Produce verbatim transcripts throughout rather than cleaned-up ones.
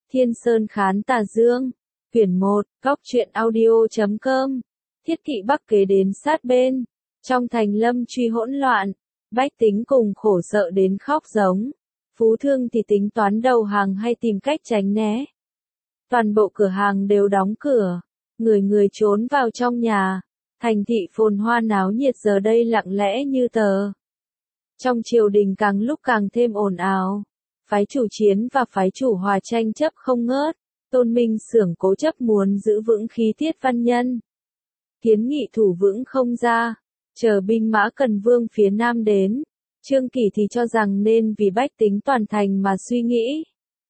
Thiên Sơn Khán Tà Dương, quyển một, góc truyện audio chấm com. Thiết kỵ Bắc kế đến sát bên, trong thành lâm truy hỗn loạn, bách tính cùng khổ sợ đến khóc giống. Phú thương thì tính toán đầu hàng hay tìm cách tránh né. Toàn bộ cửa hàng đều đóng cửa, người người trốn vào trong nhà, thành thị phồn hoa náo nhiệt giờ đây lặng lẽ như tờ. Trong triều đình càng lúc càng thêm ồn ào, phái chủ chiến và phái chủ hòa tranh chấp không ngớt, Tôn Minh Xưởng cố chấp muốn giữ vững khí tiết văn nhân. Kiến nghị thủ vững không ra, chờ binh mã Cần Vương phía Nam đến. Trương Kỷ thì cho rằng nên vì bách tính toàn thành mà suy nghĩ.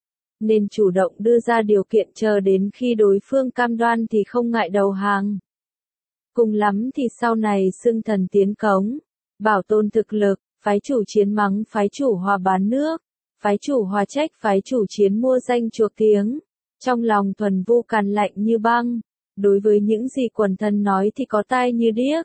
Nên chủ động đưa ra điều kiện chờ đến khi đối phương cam đoan thì không ngại đầu hàng. Cùng lắm thì sau này xưng thần tiến cống, bảo tồn thực lực, phái chủ chiến mắng phái chủ hòa bán nước, phái chủ hòa trách phái chủ chiến mua danh chuộc tiếng. Trong lòng Thuần Vu Càn lạnh như băng, đối với những gì quần thần nói thì có tai như điếc.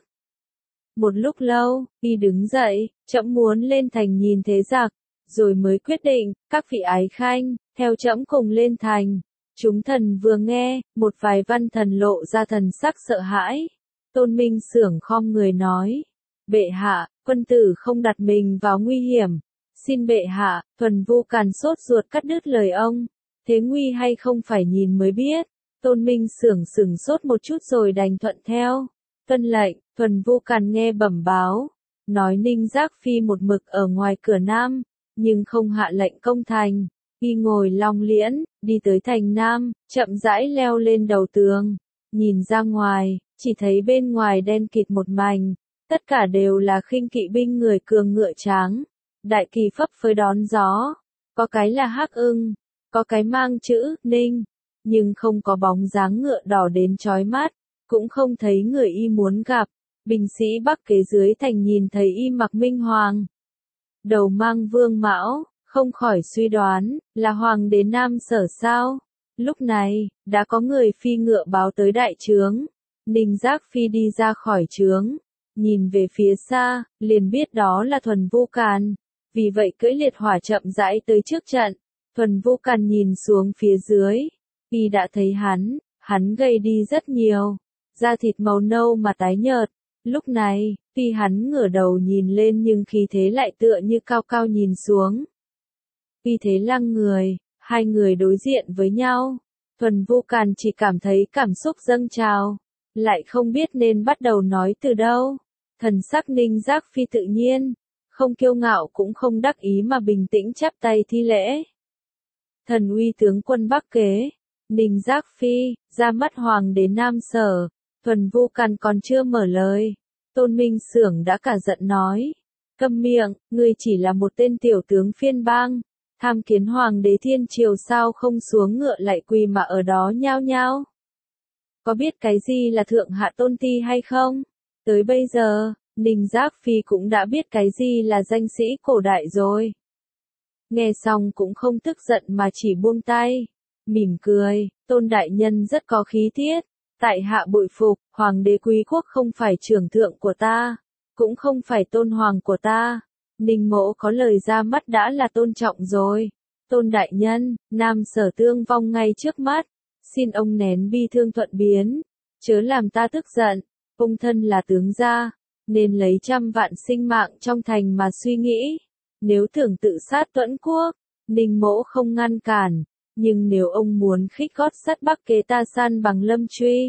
Một lúc lâu, y đứng dậy, trẫm muốn lên thành nhìn thế giặc, rồi mới quyết định, các vị ái khanh, theo trẫm cùng lên thành. Chúng thần vừa nghe, một vài văn thần lộ ra thần sắc sợ hãi. Tôn Minh Xưởng khom người nói, bệ hạ, quân tử không đặt mình vào nguy hiểm. Xin bệ hạ. Thuần Vu Càn sốt ruột cắt đứt lời ông. Thế nguy hay không phải nhìn mới biết. Tôn Minh Xưởng sửng sốt một chút rồi đành thuận theo. Tuân lệnh. Thuần Vu Càn nghe bẩm báo, nói Ninh Giác Phi một mực ở ngoài cửa Nam, nhưng không hạ lệnh công thành. Y ngồi long liễn, đi tới thành Nam, chậm rãi leo lên đầu tường, nhìn ra ngoài, chỉ thấy bên ngoài đen kịt một mảnh, tất cả đều là khinh kỵ binh người cường ngựa tráng, đại kỳ phấp phới đón gió, có cái là hắc ưng, có cái mang chữ Ninh, nhưng không có bóng dáng ngựa đỏ đến chói mắt, cũng không thấy người y muốn gặp. Binh sĩ Bắc kế dưới thành nhìn thấy y mặc minh hoàng, đầu mang vương mão, không khỏi suy đoán, là hoàng đế Nam Sở sao? Lúc này, đã có người phi ngựa báo tới đại trướng. Ninh Giác Phi đi ra khỏi trướng, nhìn về phía xa, liền biết đó là Thuần Vu Càn, vì vậy cưỡi liệt hỏa chậm rãi tới trước trận. Thuần Vu Càn nhìn xuống phía dưới, y đã thấy hắn, hắn gầy đi rất nhiều, da thịt màu nâu mà tái nhợt. Lúc này, khi hắn ngửa đầu nhìn lên nhưng khí thế lại tựa như cao cao nhìn xuống. Vì thế lăng người, hai người đối diện với nhau. Thuần Vu Càn chỉ cảm thấy cảm xúc dâng trào, lại không biết nên bắt đầu nói từ đâu. Thần sắc Ninh Giác Phi tự nhiên, không kiêu ngạo cũng không đắc ý mà bình tĩnh chắp tay thi lễ. Thần uy tướng quân Bắc kế, Ninh Giác Phi, ra mắt hoàng đế Nam Sở. Thuần Vu Càn còn chưa mở lời, Tôn Minh Xưởng đã cả giận nói, câm miệng, ngươi chỉ là một tên tiểu tướng phiên bang, tham kiến hoàng đế thiên triều sao không xuống ngựa lại quỳ mà ở đó nhao nhao. Có biết cái gì là thượng hạ tôn ti hay không? Tới bây giờ, Ninh Giác Phi cũng đã biết cái gì là danh sĩ cổ đại rồi. Nghe xong cũng không tức giận mà chỉ buông tay, mỉm cười, Tôn đại nhân rất có khí tiết. Tại hạ bội phục, hoàng đế quý quốc không phải trưởng thượng của ta, cũng không phải tôn hoàng của ta. Ninh mỗ có lời ra mắt đã là tôn trọng rồi. Tôn đại nhân, Nam Sở tương vong ngay trước mắt, xin ông nén bi thương thuận biến, chớ làm ta tức giận. Ông thân là tướng gia, nên lấy trăm vạn sinh mạng trong thành mà suy nghĩ. Nếu tưởng tự sát Tuẫn quốc, Ninh mỗ không ngăn cản. Nhưng nếu ông muốn khích gót sắt Bắc kế ta san bằng lâm truy,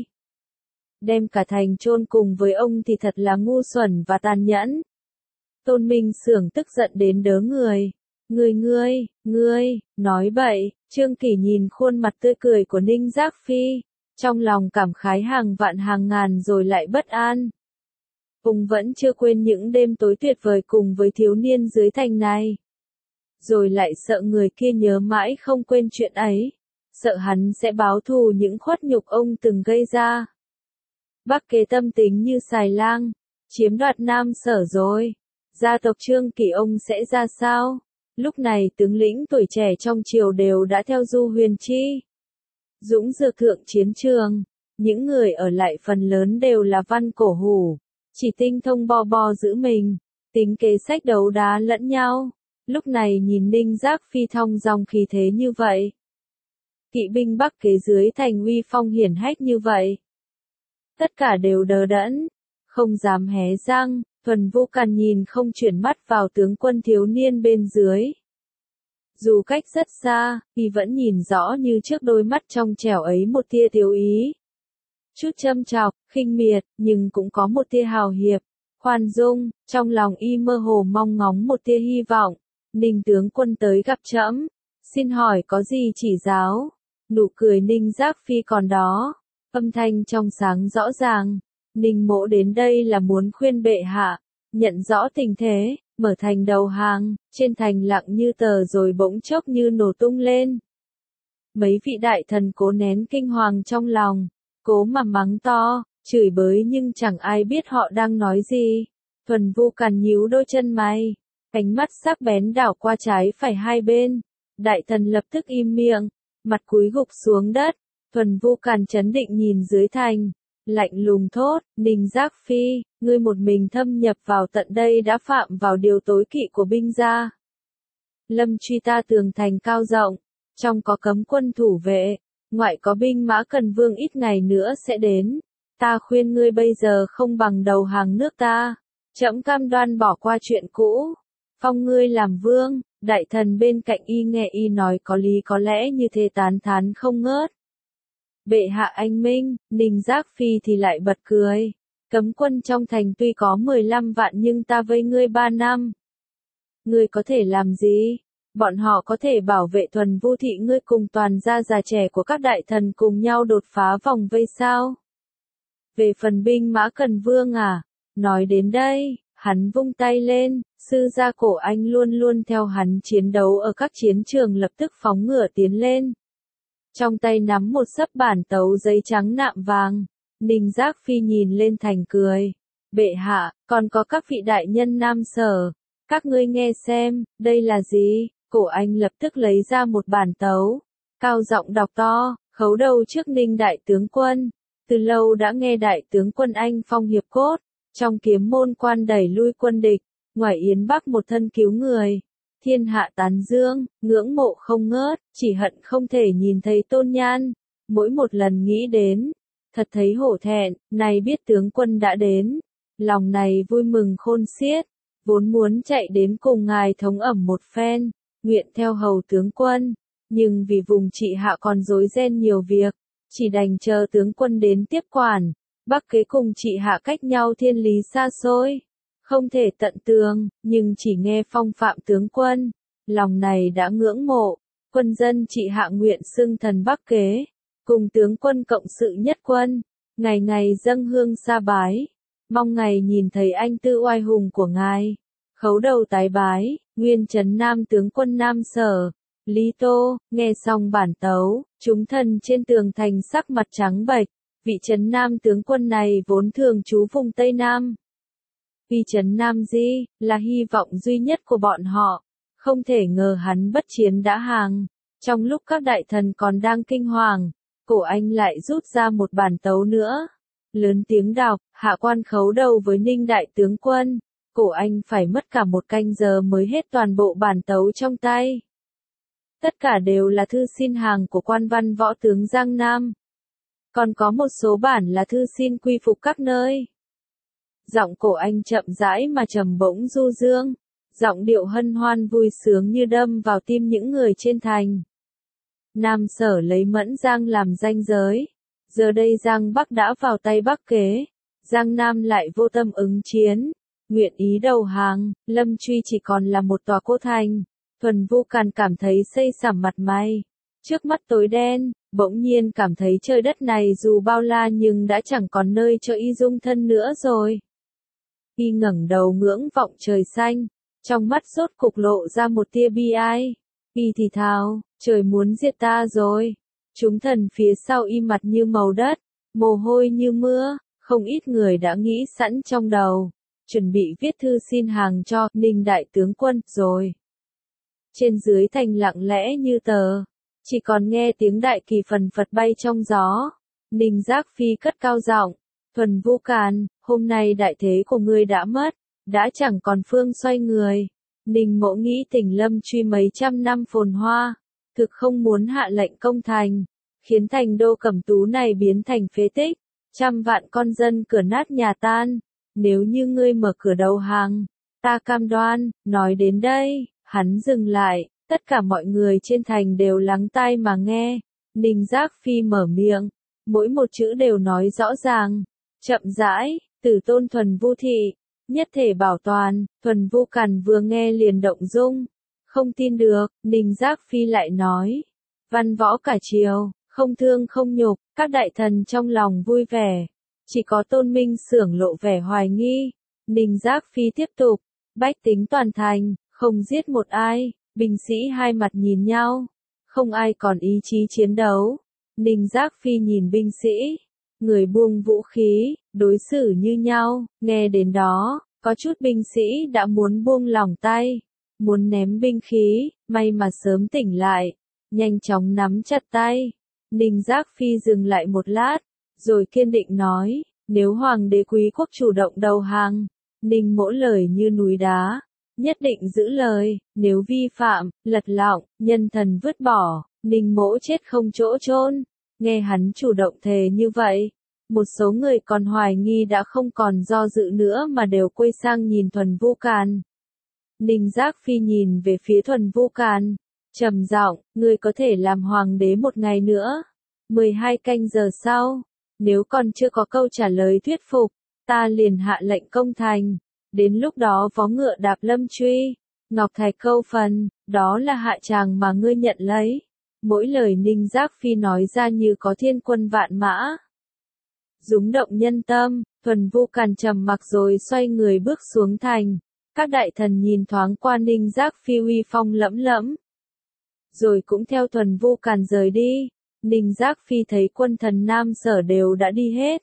đem cả thành chôn cùng với ông thì thật là ngu xuẩn và tàn nhẫn. Tôn Minh Xưởng tức giận đến đớ người. Ngươi ngươi, ngươi, nói bậy. Trương Kỷ nhìn khuôn mặt tươi cười của Ninh Giác Phi, trong lòng cảm khái hàng vạn hàng ngàn rồi lại bất an. Ông vẫn chưa quên những đêm tối tuyệt vời cùng với thiếu niên dưới thành này. Rồi lại sợ người kia nhớ mãi không quên chuyện ấy, sợ hắn sẽ báo thù những khuất nhục ông từng gây ra. Bắc kế tâm tính như xài lang, chiếm đoạt Nam Sở rồi, gia tộc Trương Kỷ ông sẽ ra sao? Lúc này tướng lĩnh tuổi trẻ trong triều đều đã theo Du Huyền Chi, dũng dược thượng chiến trường, những người ở lại phần lớn đều là văn cổ hủ, chỉ tinh thông bo bo giữ mình, tính kế sách đấu đá lẫn nhau. Lúc này nhìn Ninh Giác Phi thong dong khí thế như vậy, kỵ binh Bắc Kế dưới thành uy phong hiển hách như vậy. Tất cả đều đờ đẫn, không dám hé răng, Thuần Vu Càn nhìn không chuyển mắt vào tướng quân thiếu niên bên dưới. Dù cách rất xa, y vẫn nhìn rõ như trước đôi mắt trong trẻo ấy một tia thiếu ý. Chút châm chọc, khinh miệt, nhưng cũng có một tia hào hiệp, khoan dung, trong lòng y mơ hồ mong ngóng một tia hy vọng. Ninh tướng quân tới gặp trẫm, xin hỏi có gì chỉ giáo? Nụ cười Ninh Giác Phi còn đó, âm thanh trong sáng rõ ràng. Ninh mỗ đến đây là muốn khuyên bệ hạ, nhận rõ tình thế, mở thành đầu hàng, trên thành lặng như tờ rồi bỗng chốc như nổ tung lên. Mấy vị đại thần cố nén kinh hoàng trong lòng, cố mà mắng to, chửi bới nhưng chẳng ai biết họ đang nói gì. Thuần Vu Càn nhíu đôi chân mày, ánh mắt sắc bén đảo qua trái phải hai bên. Đại thần lập tức im miệng, mặt cúi gục xuống đất. Thuần Vu Càn trấn định nhìn dưới thành, lạnh lùng thốt, Ninh Giác Phi, ngươi một mình thâm nhập vào tận đây đã phạm vào điều tối kỵ của binh gia. Lâm truy ta tường thành cao rộng, trong có cấm quân thủ vệ, ngoại có binh mã Cần Vương ít ngày nữa sẽ đến. Ta khuyên ngươi bây giờ không bằng đầu hàng nước ta, trẫm cam đoan bỏ qua chuyện cũ, phong ngươi làm vương. Đại thần bên cạnh y nghe y nói có lý có lẽ như thế tán thán không ngớt. Bệ hạ anh minh, Ninh Giác Phi thì lại bật cười. Cấm quân trong thành tuy có mười lăm vạn nhưng ta vây ngươi ba năm. Ngươi có thể làm gì? Bọn họ có thể bảo vệ Thuần Vu thị ngươi cùng toàn gia già trẻ của các đại thần cùng nhau đột phá vòng vây sao? Về phần binh mã Cần Vương à? Nói đến đây, hắn vung tay lên, sư gia cổ anh luôn luôn theo hắn chiến đấu ở các chiến trường lập tức phóng ngựa tiến lên. Trong tay nắm một xấp bản tấu giấy trắng nạm vàng, Ninh Giác Phi nhìn lên thành cười. Bệ hạ, còn có các vị đại nhân Nam Sở, các ngươi nghe xem, đây là gì? Cổ anh lập tức lấy ra một bản tấu, cao giọng đọc to, khấu đầu trước Ninh đại tướng quân. Từ lâu đã nghe đại tướng quân anh phong hiệp cốt, trong kiếm môn quan đẩy lui quân địch, ngoài Yến Bắc một thân cứu người. Thiên hạ tán dương, ngưỡng mộ không ngớt, chỉ hận không thể nhìn thấy tôn nhan. Mỗi một lần nghĩ đến, thật thấy hổ thẹn, này biết tướng quân đã đến. Lòng này vui mừng khôn xiết, vốn muốn chạy đến cùng ngài thống ẩm một phen, nguyện theo hầu tướng quân. Nhưng vì vùng trị hạ còn rối ren nhiều việc, chỉ đành chờ tướng quân đến tiếp quản. Bắc Kế cùng trị hạ cách nhau thiên lý xa xôi, không thể tận tường, nhưng chỉ nghe phong phạm tướng quân, lòng này đã ngưỡng mộ. Quân dân trị hạ nguyện xưng thần Bắc Kế, cùng tướng quân cộng sự nhất quân, ngày ngày dâng hương sa bái, mong ngày nhìn thấy anh tư oai hùng của ngài. Khấu đầu tái bái, nguyên trấn Nam tướng quân Nam Sở, Lý Tô. Nghe xong bản tấu, chúng thần trên tường thành sắc mặt trắng bệch. Vị trấn Nam tướng quân này vốn thường trú vùng Tây Nam. Vì trấn Nam Di là hy vọng duy nhất của bọn họ, không thể ngờ hắn bất chiến đã hàng. Trong lúc các đại thần còn đang kinh hoàng, cổ anh lại rút ra một bản tấu nữa. Lớn tiếng đọc, hạ quan khấu đầu với Ninh đại tướng quân. Cổ anh phải mất cả một canh giờ mới hết toàn bộ bản tấu trong tay. Tất cả đều là thư xin hàng của quan văn võ tướng Giang Nam. Còn có một số bản là thư xin quy phục các nơi. Giọng cổ anh chậm rãi mà trầm bổng du dương, giọng điệu hân hoan vui sướng như đâm vào tim những người trên thành. Nam Sở lấy Mẫn Giang làm ranh giới, giờ đây Giang Bắc đã vào tay Bắc Kế, Giang Nam lại vô tâm ứng chiến, nguyện ý đầu hàng. Lâm Truy chỉ còn là một tòa cô thành. Thuần Vu Càn cảm thấy xây sẩm mặt mày, trước mắt tối đen, bỗng nhiên cảm thấy trời đất này dù bao la nhưng đã chẳng còn nơi cho y dung thân nữa rồi. Y ngẩng đầu ngưỡng vọng trời xanh, trong mắt rốt cục lộ ra một tia bi ai. Y thì thào, trời muốn diệt ta rồi. Chúng thần phía sau y mặt như màu đất, mồ hôi như mưa, không ít người đã nghĩ sẵn trong đầu, chuẩn bị viết thư xin hàng cho Ninh đại tướng quân rồi. Trên dưới thành lặng lẽ như tờ, chỉ còn nghe tiếng đại kỳ phần phật bay trong gió. Ninh Giác Phi cất cao giọng, Thuần Vu Càn, hôm nay đại thế của ngươi đã mất, đã chẳng còn phương xoay người. Ninh mỗ nghĩ Tỉnh Lâm Truy mấy trăm năm phồn hoa, thực không muốn hạ lệnh công thành, khiến thành đô Cẩm Tú này biến thành phế tích, trăm vạn con dân cửa nát nhà tan, nếu như ngươi mở cửa đầu hàng, ta cam đoan. Nói đến đây, hắn dừng lại, tất cả mọi người trên thành đều lắng tai mà nghe. Ninh Giác Phi mở miệng, mỗi một chữ đều nói rõ ràng, chậm rãi, Tử Tôn Thuần Vu Thị, nhất thể bảo toàn. Thuần Vu Càn vừa nghe liền động dung, không tin được. Ninh Giác Phi lại nói, văn võ cả triều, không thương không nhục, các đại thần trong lòng vui vẻ, chỉ có Tôn Minh Xưởng lộ vẻ hoài nghi. Ninh Giác Phi tiếp tục, bách tính toàn thành, không giết một ai. Binh sĩ hai mặt nhìn nhau, không ai còn ý chí chiến đấu. Ninh Giác Phi nhìn binh sĩ, người buông vũ khí, đối xử như nhau. Nghe đến đó, có chút binh sĩ đã muốn buông lỏng tay, muốn ném binh khí, may mà sớm tỉnh lại, nhanh chóng nắm chặt tay. Ninh Giác Phi dừng lại một lát, rồi kiên định nói, nếu Hoàng đế Quý quốc chủ động đầu hàng, Ninh mỗ lời như núi đá, nhất định giữ lời. Nếu vi phạm, lật lọng, nhân thần vứt bỏ, Ninh mỗ chết không chỗ chôn. Nghe hắn chủ động thề như vậy, một số người còn hoài nghi đã không còn do dự nữa mà đều quay sang nhìn Thuần Vu Càn. Ninh Giác Phi nhìn về phía Thuần Vu Càn, trầm giọng, ngươi có thể làm hoàng đế một ngày nữa. mười hai canh giờ sau, nếu còn chưa có câu trả lời thuyết phục, ta liền hạ lệnh công thành. Đến lúc đó vó ngựa đạp lâm truy, ngọc thạch câu phần, đó là hạ tràng mà ngươi nhận lấy. Mỗi lời Ninh Giác Phi nói ra như có thiên quân vạn mã, rúng động nhân tâm. Thuần Vu Càn trầm mặc rồi xoay người bước xuống thành. Các đại thần nhìn thoáng qua Ninh Giác Phi uy phong lẫm lẫm, rồi cũng theo Thuần Vu Càn rời đi. Ninh Giác Phi thấy quân thần Nam Sở đều đã đi hết.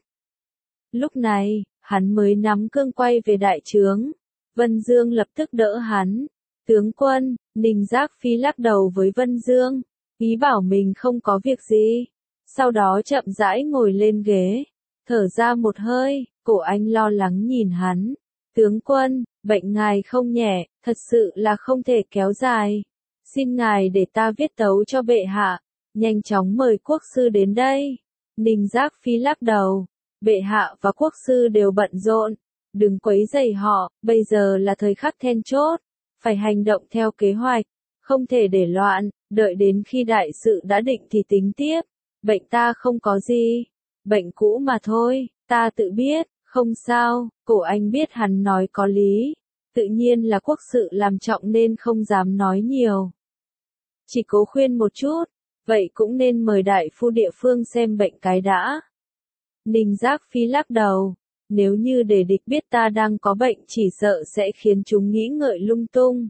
Lúc này, hắn mới nắm cương quay về đại trướng. Vân Dương lập tức đỡ hắn. Tướng quân, Ninh Giác Phi lắc đầu với Vân Dương, ý bảo mình không có việc gì. Sau đó chậm rãi ngồi lên ghế, thở ra một hơi. Cổ Anh lo lắng nhìn hắn. Tướng quân, bệnh ngài không nhẹ, thật sự là không thể kéo dài. Xin ngài để ta viết tấu cho bệ hạ, nhanh chóng mời quốc sư đến đây. Ninh Giác Phi lắc đầu, bệ hạ và quốc sư đều bận rộn, đừng quấy rầy họ, bây giờ là thời khắc then chốt, phải hành động theo kế hoạch, không thể để loạn, đợi đến khi đại sự đã định thì tính tiếp. Bệnh ta không có gì, bệnh cũ mà thôi, ta tự biết, không sao. Cổ Anh biết hắn nói có lý, tự nhiên là quốc sự làm trọng nên không dám nói nhiều, chỉ cố khuyên một chút, vậy cũng nên mời đại phu địa phương xem bệnh cái đã. Ninh Giác Phi lắc đầu, nếu như để địch biết ta đang có bệnh chỉ sợ sẽ khiến chúng nghĩ ngợi lung tung,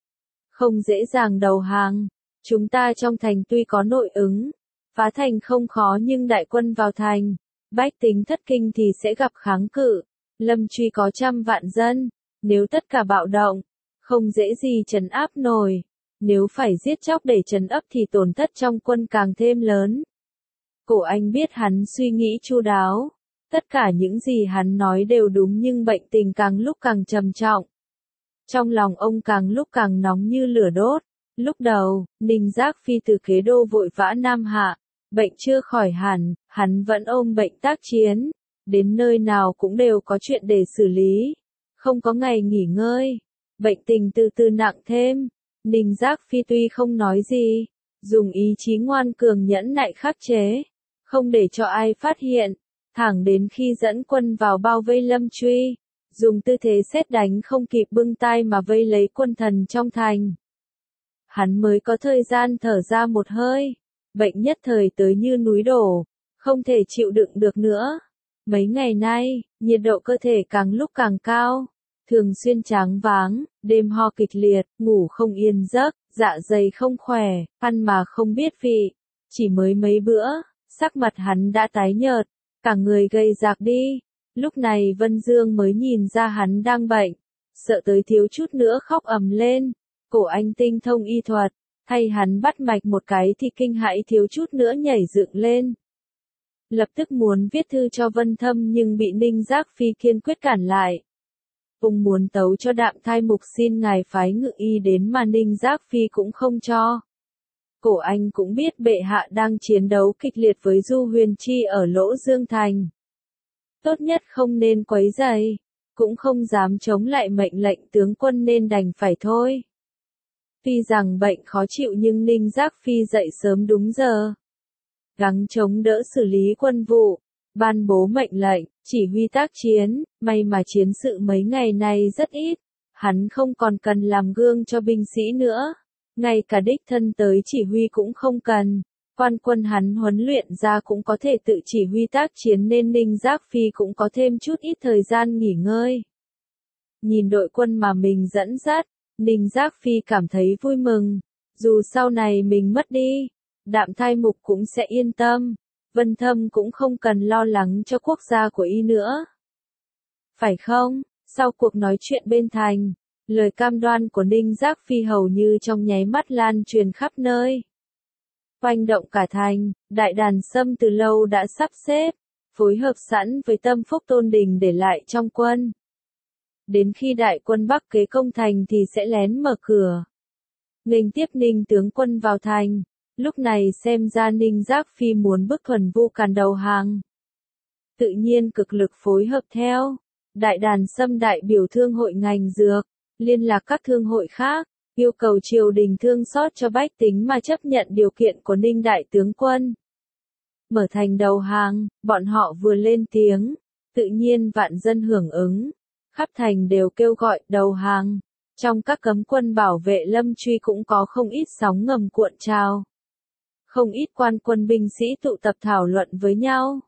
không dễ dàng đầu hàng. Chúng ta trong thành tuy có nội ứng, phá thành không khó, nhưng đại quân vào thành, bách tính thất kinh thì sẽ gặp kháng cự. Lâm Truy có trăm vạn dân, nếu tất cả bạo động, không dễ gì trấn áp nổi. Nếu phải giết chóc để trấn áp thì tổn thất trong quân càng thêm lớn. Cổ Anh biết hắn suy nghĩ chu đáo, tất cả những gì hắn nói đều đúng, nhưng bệnh tình càng lúc càng trầm trọng. Trong lòng ông càng lúc càng nóng như lửa đốt. Lúc đầu, Ninh Giác Phi từ kế đô vội vã Nam Hạ, bệnh chưa khỏi hẳn, hắn vẫn ôm bệnh tác chiến, đến nơi nào cũng đều có chuyện để xử lý, không có ngày nghỉ ngơi, bệnh tình từ từ nặng thêm. Ninh Giác Phi tuy không nói gì, dùng ý chí ngoan cường nhẫn nại khắc chế, không để cho ai phát hiện, thẳng đến khi dẫn quân vào bao vây Lâm Truy, dùng tư thế sét đánh không kịp bưng tay mà vây lấy quân thần trong thành. Hắn mới có thời gian thở ra một hơi, bệnh nhất thời tới như núi đổ, không thể chịu đựng được nữa. Mấy ngày nay, nhiệt độ cơ thể càng lúc càng cao, thường xuyên choáng váng, đêm ho kịch liệt, ngủ không yên giấc, dạ dày không khỏe, ăn mà không biết vị. Chỉ mới mấy bữa, sắc mặt hắn đã tái nhợt, cả người gầy rạc đi. Lúc này Vân Dương mới nhìn ra hắn đang bệnh, sợ tới thiếu chút nữa khóc ầm lên. Cổ Anh tinh thông y thuật, thay hắn bắt mạch một cái thì kinh hãi thiếu chút nữa nhảy dựng lên. Lập tức muốn viết thư cho Vân Thâm nhưng bị Ninh Giác Phi kiên quyết cản lại. Ông muốn tấu cho Đạm Thai Mục xin ngài phái ngự y đến mà Ninh Giác Phi cũng không cho. Cổ anh cũng biết bệ hạ đang chiến đấu kịch liệt với Du Huyền Chi ở Lỗ Dương Thành. Tốt nhất không nên quấy rầy, cũng không dám chống lại mệnh lệnh tướng quân nên đành phải thôi. Tuy rằng bệnh khó chịu nhưng Ninh Giác Phi dậy sớm đúng giờ, gắng chống đỡ xử lý quân vụ, ban bố mệnh lệnh, chỉ huy tác chiến, may mà chiến sự mấy ngày này rất ít, hắn không còn cần làm gương cho binh sĩ nữa, ngay cả đích thân tới chỉ huy cũng không cần, quan quân hắn huấn luyện ra cũng có thể tự chỉ huy tác chiến nên Ninh Giác Phi cũng có thêm chút ít thời gian nghỉ ngơi. Nhìn đội quân mà mình dẫn dắt, Ninh Giác Phi cảm thấy vui mừng, dù sau này mình mất đi, Đạm Thai Mục cũng sẽ yên tâm, Vân Thâm cũng không cần lo lắng cho quốc gia của y nữa. Phải không? Sau cuộc nói chuyện bên thành, lời cam đoan của Ninh Giác Phi hầu như trong nháy mắt lan truyền khắp nơi. Oanh động cả thành, đại đàn Sâm từ lâu đã sắp xếp, phối hợp sẵn với Tâm Phúc Tôn Đình để lại trong quân. Đến khi đại quân Bắc Kế công thành thì sẽ lén mở cửa, nghênh tiếp Ninh tướng quân vào thành. Lúc này xem ra Ninh Giác Phi muốn bức Thuần Vu Càn đầu hàng. Tự nhiên cực lực phối hợp theo. Đại đàn Sâm đại biểu thương hội ngành dược, liên lạc các thương hội khác, yêu cầu triều đình thương xót cho bách tính mà chấp nhận điều kiện của Ninh đại tướng quân. Mở thành đầu hàng, bọn họ vừa lên tiếng, tự nhiên vạn dân hưởng ứng, khắp thành đều kêu gọi đầu hàng. Trong các cấm quân bảo vệ Lâm Truy cũng có không ít sóng ngầm cuộn trào. Không ít quan quân binh sĩ tụ tập thảo luận với nhau.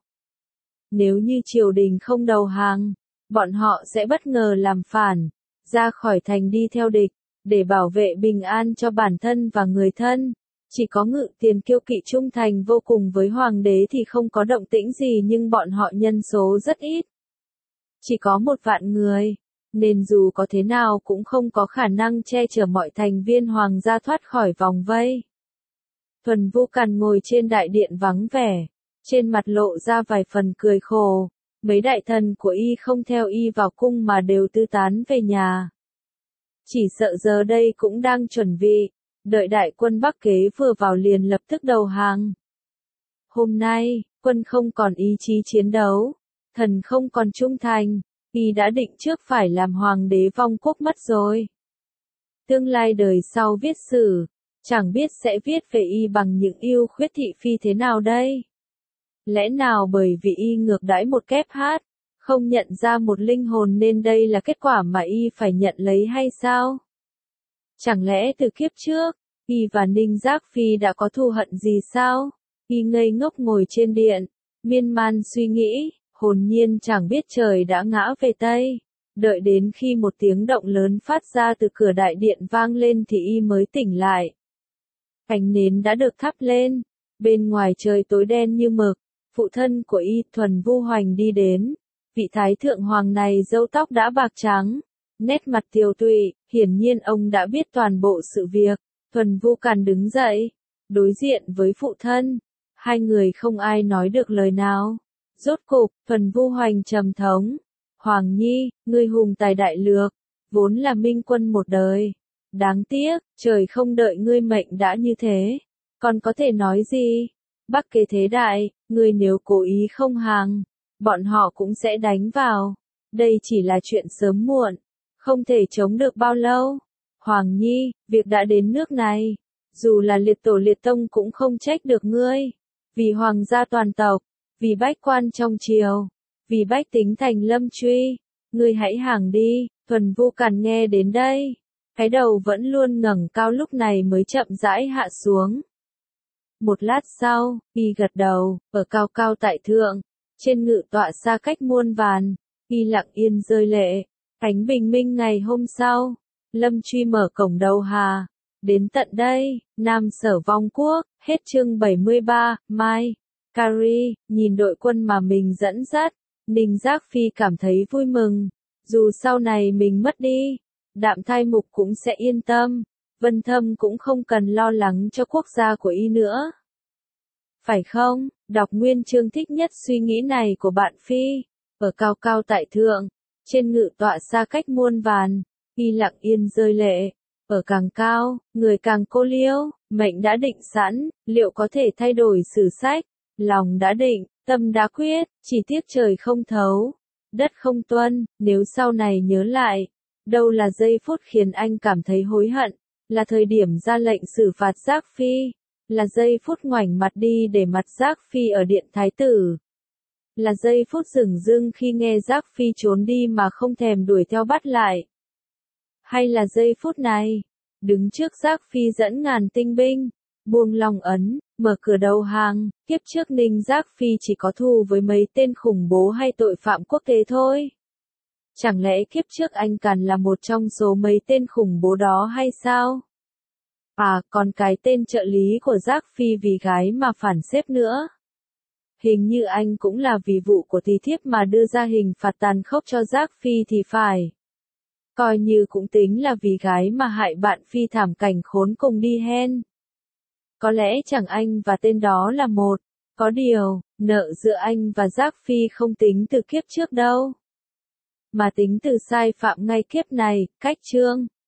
Nếu như triều đình không đầu hàng, bọn họ sẽ bất ngờ làm phản, ra khỏi thành đi theo địch, để bảo vệ bình an cho bản thân và người thân. Chỉ có Ngự Tiền kiêu kỵ trung thành vô cùng với hoàng đế thì không có động tĩnh gì nhưng bọn họ nhân số rất ít. Chỉ có một vạn người, nên dù có thế nào cũng không có khả năng che chở mọi thành viên hoàng gia thoát khỏi vòng vây. Thuần Vu Càn ngồi trên đại điện vắng vẻ, trên mặt lộ ra vài phần cười khổ, mấy đại thần của y không theo y vào cung mà đều tư tán về nhà. Chỉ sợ giờ đây cũng đang chuẩn bị, đợi đại quân Bắc Kế vừa vào liền lập tức đầu hàng. Hôm nay, quân không còn ý chí chiến đấu, thần không còn trung thành, y đã định trước phải làm hoàng đế vong quốc mất rồi. Tương lai đời sau viết sử, chẳng biết sẽ viết về y bằng những ưu khuyết thị phi thế nào đây? Lẽ nào bởi vì y ngược đãi một kép hát, không nhận ra một linh hồn nên đây là kết quả mà y phải nhận lấy hay sao? Chẳng lẽ từ kiếp trước, y và Ninh Giác Phi đã có thù hận gì sao? Y ngây ngốc ngồi trên điện, miên man suy nghĩ, hồn nhiên chẳng biết trời đã ngã về Tây. Đợi đến khi một tiếng động lớn phát ra từ cửa đại điện vang lên thì y mới tỉnh lại. Ánh nến đã được thắp lên, bên ngoài trời tối đen như mực, phụ thân của y Thuần Vu Hoành đi đến. Vị thái thượng hoàng này râu tóc đã bạc trắng, nét mặt tiều tụy, hiển nhiên ông đã biết toàn bộ sự việc. Thuần Vu Càn đứng dậy, đối diện với phụ thân, hai người không ai nói được lời nào. Rốt cục, Thuần Vu Hoành trầm thống, Hoàng Nhi, ngươi hùng tài đại lược, vốn là minh quân một đời. Đáng tiếc, trời không đợi ngươi mệnh đã như thế. Còn có thể nói gì? Bắc Kế thế đại, ngươi nếu cố ý không hàng, bọn họ cũng sẽ đánh vào. Đây chỉ là chuyện sớm muộn, không thể chống được bao lâu. Hoàng Nhi, việc đã đến nước này, dù là liệt tổ liệt tông cũng không trách được ngươi. Vì hoàng gia toàn tộc, vì bách quan trong triều, vì bách tính thành Lâm Truy, ngươi hãy hàng đi. Thuần Vu Càn nghe đến đây, cái đầu vẫn luôn ngẩng cao lúc này mới chậm rãi hạ xuống. Một lát sau, y gật đầu, ở cao cao tại thượng, trên ngự tọa xa cách muôn vàn, y lặng yên rơi lệ. Ánh bình minh ngày hôm sau, Lâm Truy mở cổng đầu hà. Đến tận đây, Nam Sở vong quốc, hết chương bảy mươi ba, Mai. Kari, nhìn đội quân mà mình dẫn dắt, Ninh Giác Phi cảm thấy vui mừng. Dù sau này mình mất đi, Đạm Thai Mục cũng sẽ yên tâm, Vân Thâm cũng không cần lo lắng cho quốc gia của y nữa. Phải không? Đọc nguyên chương thích nhất suy nghĩ này của bạn Phi. Ở cao cao tại thượng, trên ngự tọa xa cách muôn vàn, y lặng yên rơi lệ. Ở càng cao, người càng cô liêu, Mệnh đã định sẵn, liệu có thể thay đổi sử sách? Lòng đã định, tâm đã quyết, chỉ tiếc trời không thấu, đất không tuân, nếu sau này nhớ lại, đâu là giây phút khiến anh cảm thấy hối hận, là thời điểm ra lệnh xử phạt Giác Phi, là giây phút ngoảnh mặt đi để mặt Giác Phi ở điện thái tử, là giây phút dửng dưng khi nghe Giác Phi trốn đi mà không thèm đuổi theo bắt lại. Hay là giây phút này, đứng trước Giác Phi dẫn ngàn tinh binh, buông lòng ấn, mở cửa đầu hàng, kiếp trước Ninh Giác Phi chỉ có thù với mấy tên khủng bố hay tội phạm quốc tế thôi. Chẳng lẽ kiếp trước anh Càn là một trong số mấy tên khủng bố đó hay sao? À, còn cái tên trợ lý của Giác Phi vì gái mà phản xếp nữa. Hình như anh cũng là vì vụ của tí thiếp mà đưa ra hình phạt tàn khốc cho Giác Phi thì phải. Coi như cũng tính là vì gái mà hại bạn Phi thảm cảnh khốn cùng đi hen. Có lẽ chẳng anh và tên đó là một, có điều, nợ giữa anh và Giác Phi không tính từ kiếp trước đâu, mà tính từ sai phạm ngay kiếp này, cách chương.